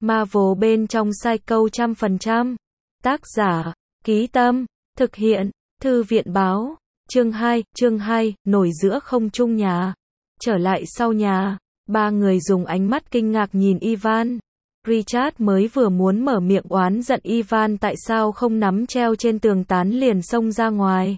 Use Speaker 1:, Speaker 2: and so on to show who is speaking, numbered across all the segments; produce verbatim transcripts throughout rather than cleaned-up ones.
Speaker 1: Marvel bên trong Psycho trăm phần trăm. Tác giả, Ký Tâm, thực hiện, Thư viện báo. Chương hai, chương hai, nổi giữa không trung nhà. Trở lại sau nhà, ba người dùng ánh mắt kinh ngạc nhìn Ivan. Richard mới vừa muốn mở miệng oán giận Ivan tại sao không nắm treo trên tường tán liền xông ra ngoài.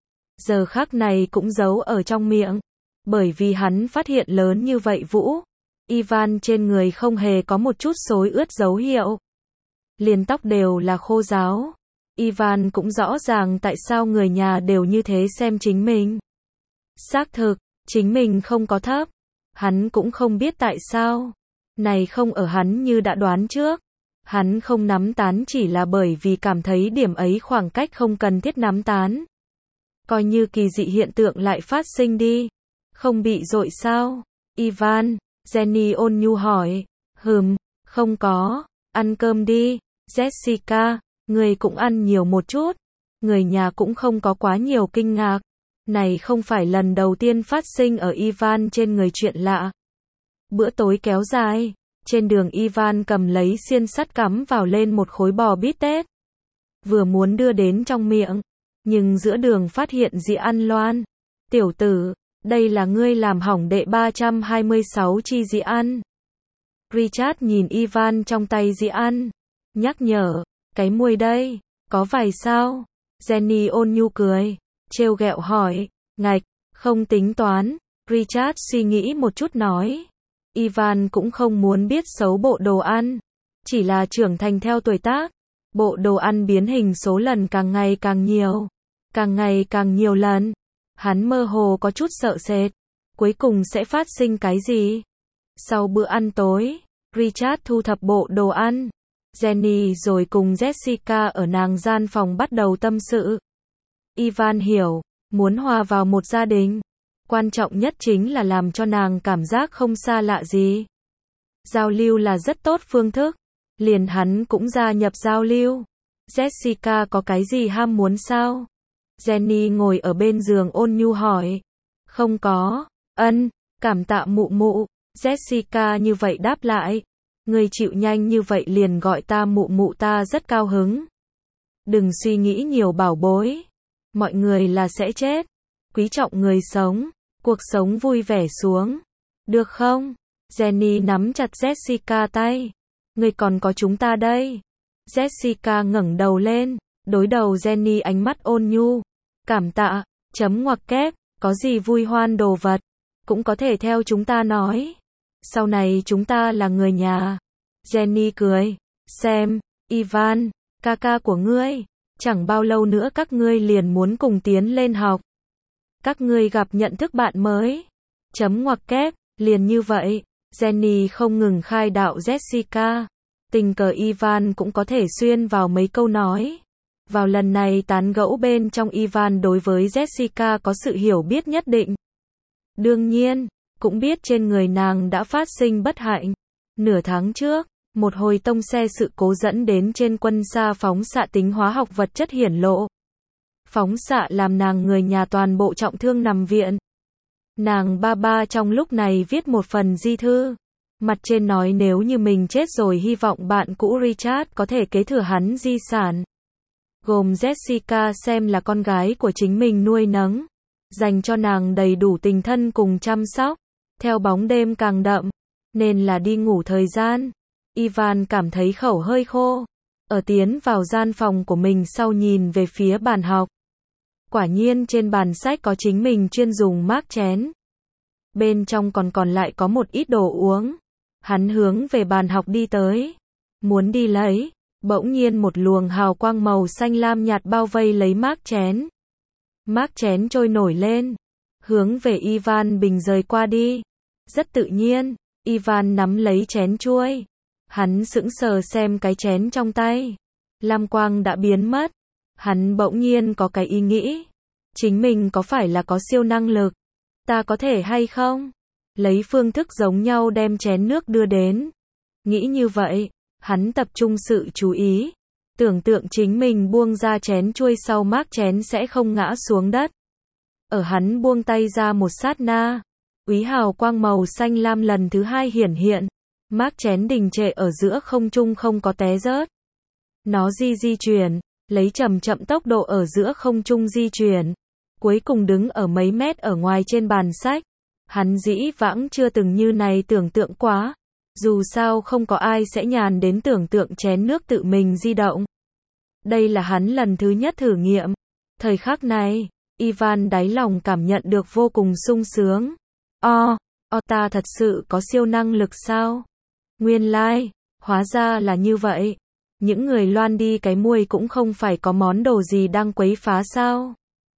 Speaker 1: Giờ khắc này cũng giấu ở trong miệng. Bởi vì hắn phát hiện lớn như vậy Vũ. Ivan trên người không hề có một chút xối ướt dấu hiệu. Liền tóc đều là khô ráo. Ivan cũng rõ ràng tại sao người nhà đều như thế xem chính mình. Xác thực, chính mình không có thấp. Hắn cũng không biết tại sao. Này không ở hắn như đã đoán trước. Hắn không nắm tán chỉ là bởi vì cảm thấy điểm ấy khoảng cách không cần thiết nắm tán. Coi như kỳ dị hiện tượng lại phát sinh đi. Không bị dội sao? Ivan, Jenny ôn nhu hỏi. Hừm, không có. Ăn cơm đi. Jessica, người cũng ăn nhiều một chút. Người nhà cũng không có quá nhiều kinh ngạc. Này không phải lần đầu tiên phát sinh ở Ivan trên người chuyện lạ. Bữa tối kéo dài. Trên đường Ivan cầm lấy xiên sắt cắm vào lên một khối bò bít tết. Vừa muốn đưa đến trong miệng. Nhưng giữa đường phát hiện dĩ ăn loan. Tiểu tử, đây là ngươi làm hỏng đệ ba trăm hai mươi sáu chi dĩ ăn. Richard nhìn Ivan trong tay dĩ ăn. Nhắc nhở, cái muôi đây, có vài sao? Jenny ôn nhu cười, trêu ghẹo hỏi, ngạch, không tính toán. Richard suy nghĩ một chút nói. Ivan cũng không muốn biết xấu bộ đồ ăn. Chỉ là trưởng thành theo tuổi tác. Bộ đồ ăn biến hình số lần càng ngày càng nhiều. Càng ngày càng nhiều lần. Hắn mơ hồ có chút sợ sệt. Cuối cùng sẽ phát sinh cái gì? Sau bữa ăn tối, Richard thu thập bộ đồ ăn. Jenny rồi cùng Jessica ở nàng gian phòng bắt đầu tâm sự. Ivan hiểu, muốn hòa vào một gia đình. Quan trọng nhất chính là làm cho nàng cảm giác không xa lạ gì. Giao lưu là rất tốt phương thức. Liền hắn cũng gia nhập giao lưu. Jessica có cái gì ham muốn sao? Jenny ngồi ở bên giường ôn nhu hỏi. Không có. Ân, cảm tạ mụ mụ. Jessica như vậy đáp lại. Người chịu nhanh như vậy liền gọi ta mụ mụ, ta rất cao hứng. Đừng suy nghĩ nhiều bảo bối. Mọi người là sẽ chết. Quý trọng người sống. Cuộc sống vui vẻ xuống. Được không? Jenny nắm chặt Jessica tay. Người còn có chúng ta đây. Jessica ngẩng đầu lên. Đối đầu Jenny ánh mắt ôn nhu. Cảm tạ. Chấm ngoặc kép. Có gì vui hoan đồ vật. Cũng có thể theo chúng ta nói. Sau này chúng ta là người nhà. Jenny cười. Xem, Ivan, ca ca của ngươi. Chẳng bao lâu nữa các ngươi liền muốn cùng tiến lên học. Các ngươi gặp nhận thức bạn mới. Chấm ngoặc kép, liền như vậy. Jenny không ngừng khai đạo Jessica. Tình cờ Ivan cũng có thể xuyên vào mấy câu nói. Vào lần này tán gẫu bên trong Ivan đối với Jessica có sự hiểu biết nhất định. Đương nhiên, cũng biết trên người nàng đã phát sinh bất hạnh. Nửa tháng trước, một hồi tông xe sự cố dẫn đến trên quân xa phóng xạ tính hóa học vật chất hiển lộ. Phóng xạ làm nàng người nhà toàn bộ trọng thương nằm viện. Nàng ba ba trong lúc này viết một phần di thư. Mặt trên nói nếu như mình chết rồi hy vọng bạn cũ Richard có thể kế thừa hắn di sản. Gồm Jessica xem là con gái của chính mình nuôi nấng. Dành cho nàng đầy đủ tình thân cùng chăm sóc. Theo bóng đêm càng đậm. Nên là đi ngủ thời gian. Ivan cảm thấy khẩu hơi khô. Ở tiến vào gian phòng của mình sau nhìn về phía bàn học. Quả nhiên trên bàn sách có chính mình chuyên dùng mác chén. Bên trong còn còn lại có một ít đồ uống. Hắn hướng về bàn học đi tới. Muốn đi lấy. Bỗng nhiên một luồng hào quang màu xanh lam nhạt bao vây lấy mác chén. Mác chén trôi nổi lên. Hướng về Ivan bình rời qua đi. Rất tự nhiên. Ivan nắm lấy chén chuôi. Hắn sững sờ xem cái chén trong tay. Lam quang đã biến mất. Hắn bỗng nhiên có cái ý nghĩ. Chính mình có phải là có siêu năng lực? Ta có thể hay không? Lấy phương thức giống nhau đem chén nước đưa đến. Nghĩ như vậy, hắn tập trung sự chú ý. Tưởng tượng chính mình buông ra chén chuôi sau mác chén sẽ không ngã xuống đất. Ở hắn buông tay ra một sát na. Úy hào quang màu xanh lam lần thứ hai hiển hiện. Mác chén đình trệ ở giữa không trung không có té rớt. Nó di di chuyển, lấy chậm chậm tốc độ ở giữa không trung di chuyển. Cuối cùng đứng ở mấy mét ở ngoài trên bàn sách. Hắn dĩ vãng chưa từng như này tưởng tượng quá. Dù sao không có ai sẽ nhàn đến tưởng tượng chén nước tự mình di động. Đây là hắn lần thứ nhất thử nghiệm. Thời khắc này, Ivan đáy lòng cảm nhận được vô cùng sung sướng. O, o ta thật sự có siêu năng lực sao? Nguyên lai, like, hóa ra là như vậy. Những người loan đi cái muôi cũng không phải có món đồ gì đang quấy phá sao?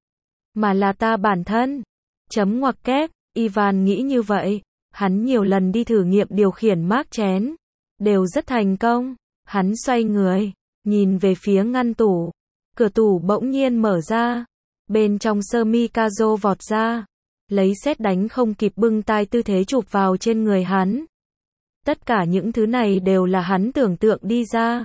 Speaker 1: Mà là ta bản thân. Chấm ngoặc kép, Ivan nghĩ như vậy. Hắn nhiều lần đi thử nghiệm điều khiển mác chén. Đều rất thành công. Hắn xoay người, nhìn về phía ngăn tủ. Cửa tủ bỗng nhiên mở ra. Bên trong sơ mi Kazo vọt ra. Lấy sét đánh không kịp bưng tai tư thế chụp vào trên người hắn. Tất cả những thứ này đều là hắn tưởng tượng đi ra.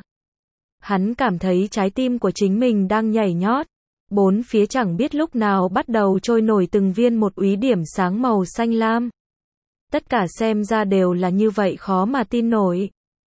Speaker 1: Hắn cảm thấy trái tim của chính mình đang nhảy nhót. Bốn phía chẳng biết lúc nào bắt đầu trôi nổi từng viên một úy điểm sáng màu xanh lam. Tất cả xem ra đều là như vậy khó mà tin nổi.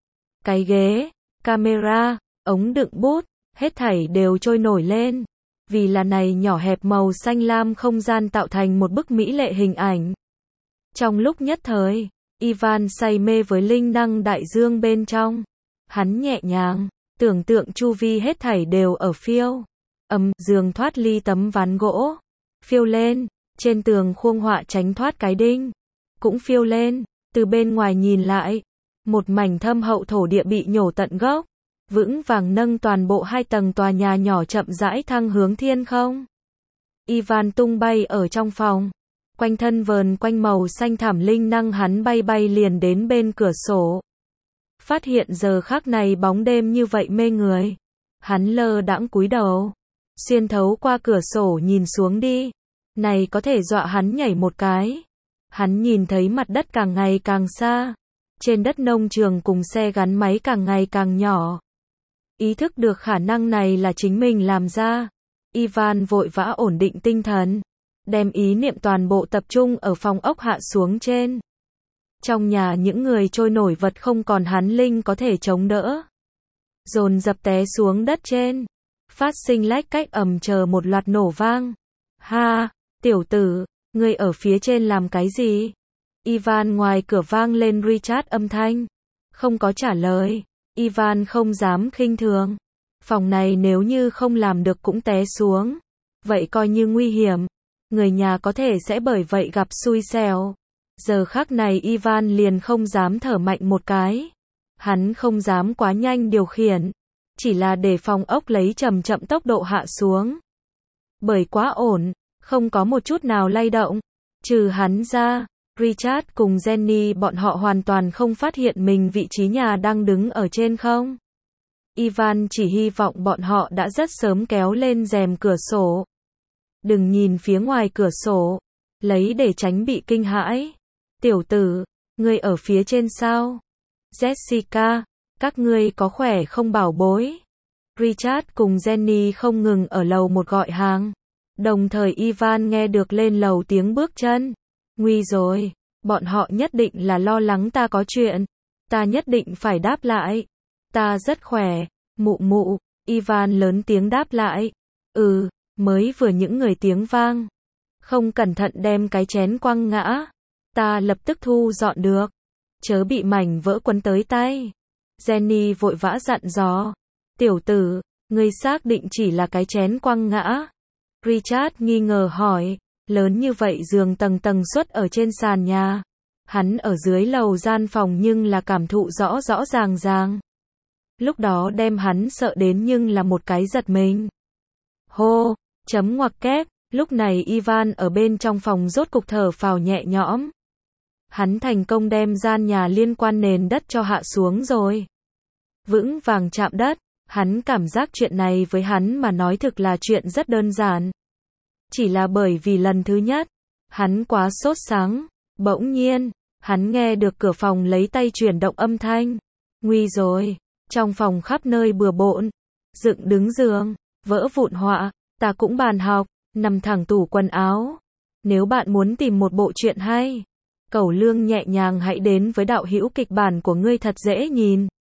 Speaker 1: Cái ghế, camera, ống đựng bút, hết thảy đều trôi nổi lên. Vì là này nhỏ hẹp màu xanh lam không gian tạo thành một bức mỹ lệ hình ảnh. Trong lúc nhất thời, Ivan say mê với linh năng đại dương bên trong. Hắn nhẹ nhàng, tưởng tượng chu vi hết thảy đều ở phiêu. Ầm, giường thoát ly tấm ván gỗ. Phiêu lên, trên tường khuôn họa tránh thoát cái đinh. Cũng phiêu lên, từ bên ngoài nhìn lại. Một mảnh thâm hậu thổ địa bị nhổ tận gốc. Vững vàng nâng toàn bộ hai tầng tòa nhà nhỏ chậm rãi thăng hướng thiên không. Ivan tung bay ở trong phòng. Quanh thân vờn quanh màu xanh thảm linh năng hắn bay bay liền đến bên cửa sổ. Phát hiện giờ khắc này bóng đêm như vậy mê người. Hắn lơ đãng cúi đầu. Xuyên thấu qua cửa sổ nhìn xuống đi. Này có thể dọa hắn nhảy một cái. Hắn nhìn thấy mặt đất càng ngày càng xa. Trên đất nông trường cùng xe gắn máy càng ngày càng nhỏ. Ý thức được khả năng này là chính mình làm ra. Ivan vội vã ổn định tinh thần. Đem ý niệm toàn bộ tập trung ở phòng ốc hạ xuống trên. Trong nhà những người trôi nổi vật không còn hắn linh có thể chống đỡ. Dồn dập té xuống đất trên. Phát sinh lách cách ầm chờ một loạt nổ vang. Ha, tiểu tử, ngươi ở phía trên làm cái gì? Ivan ngoài cửa vang lên Richard âm thanh. Không có trả lời. Ivan không dám khinh thường. Phòng này nếu như không làm được cũng té xuống. Vậy coi như nguy hiểm. Người nhà có thể sẽ bởi vậy gặp xui xẻo. Giờ khắc này Ivan liền không dám thở mạnh một cái. Hắn không dám quá nhanh điều khiển. Chỉ là để phòng ốc lấy chậm chậm tốc độ hạ xuống. Bởi quá ổn, không có một chút nào lay động. Trừ hắn ra, Richard cùng Jenny bọn họ hoàn toàn không phát hiện mình vị trí nhà đang đứng ở trên không. Ivan chỉ hy vọng bọn họ đã rất sớm kéo lên rèm cửa sổ. Đừng nhìn phía ngoài cửa sổ, lấy để tránh bị kinh hãi. Tiểu tử, ngươi ở phía trên sao? Jessica, các ngươi có khỏe không bảo bối? Richard cùng Jenny không ngừng ở lầu một gọi hàng. Đồng thời Ivan nghe được lên lầu tiếng bước chân. Nguy rồi, bọn họ nhất định là lo lắng ta có chuyện. Ta nhất định phải đáp lại. Ta rất khỏe, mụ mụ. Ivan lớn tiếng đáp lại. Ừ, mới vừa những người tiếng vang. Không cẩn thận đem cái chén quăng ngã. Ta lập tức thu dọn được. Chớ bị mảnh vỡ quấn tới tay. Jenny vội vã dặn dò. Tiểu tử, ngươi xác định chỉ là cái chén quăng ngã. Richard nghi ngờ hỏi. Lớn như vậy giường tầng tầng suất ở trên sàn nhà. Hắn ở dưới lầu gian phòng nhưng là cảm thụ rõ rõ ràng ràng. Lúc đó đem hắn sợ đến nhưng là một cái giật mình. Hô, chấm ngoặc kép, lúc này Ivan ở bên trong phòng rốt cục thở phào nhẹ nhõm. Hắn thành công đem gian nhà liên quan nền đất cho hạ xuống rồi. Vững vàng chạm đất, hắn cảm giác chuyện này với hắn mà nói thực là chuyện rất đơn giản. Chỉ là bởi vì lần thứ nhất, hắn quá sốt sắng, bỗng nhiên, hắn nghe được cửa phòng lấy tay chuyển động âm thanh. Nguy rồi, trong phòng khắp nơi bừa bộn, dựng đứng giường, vỡ vụn họa, ta cũng bàn học, nằm thẳng tủ quần áo. Nếu bạn muốn tìm một bộ truyện hay, Cẩu Lương nhẹ nhàng hãy đến với đạo hữu kịch bản của ngươi thật dễ nhìn.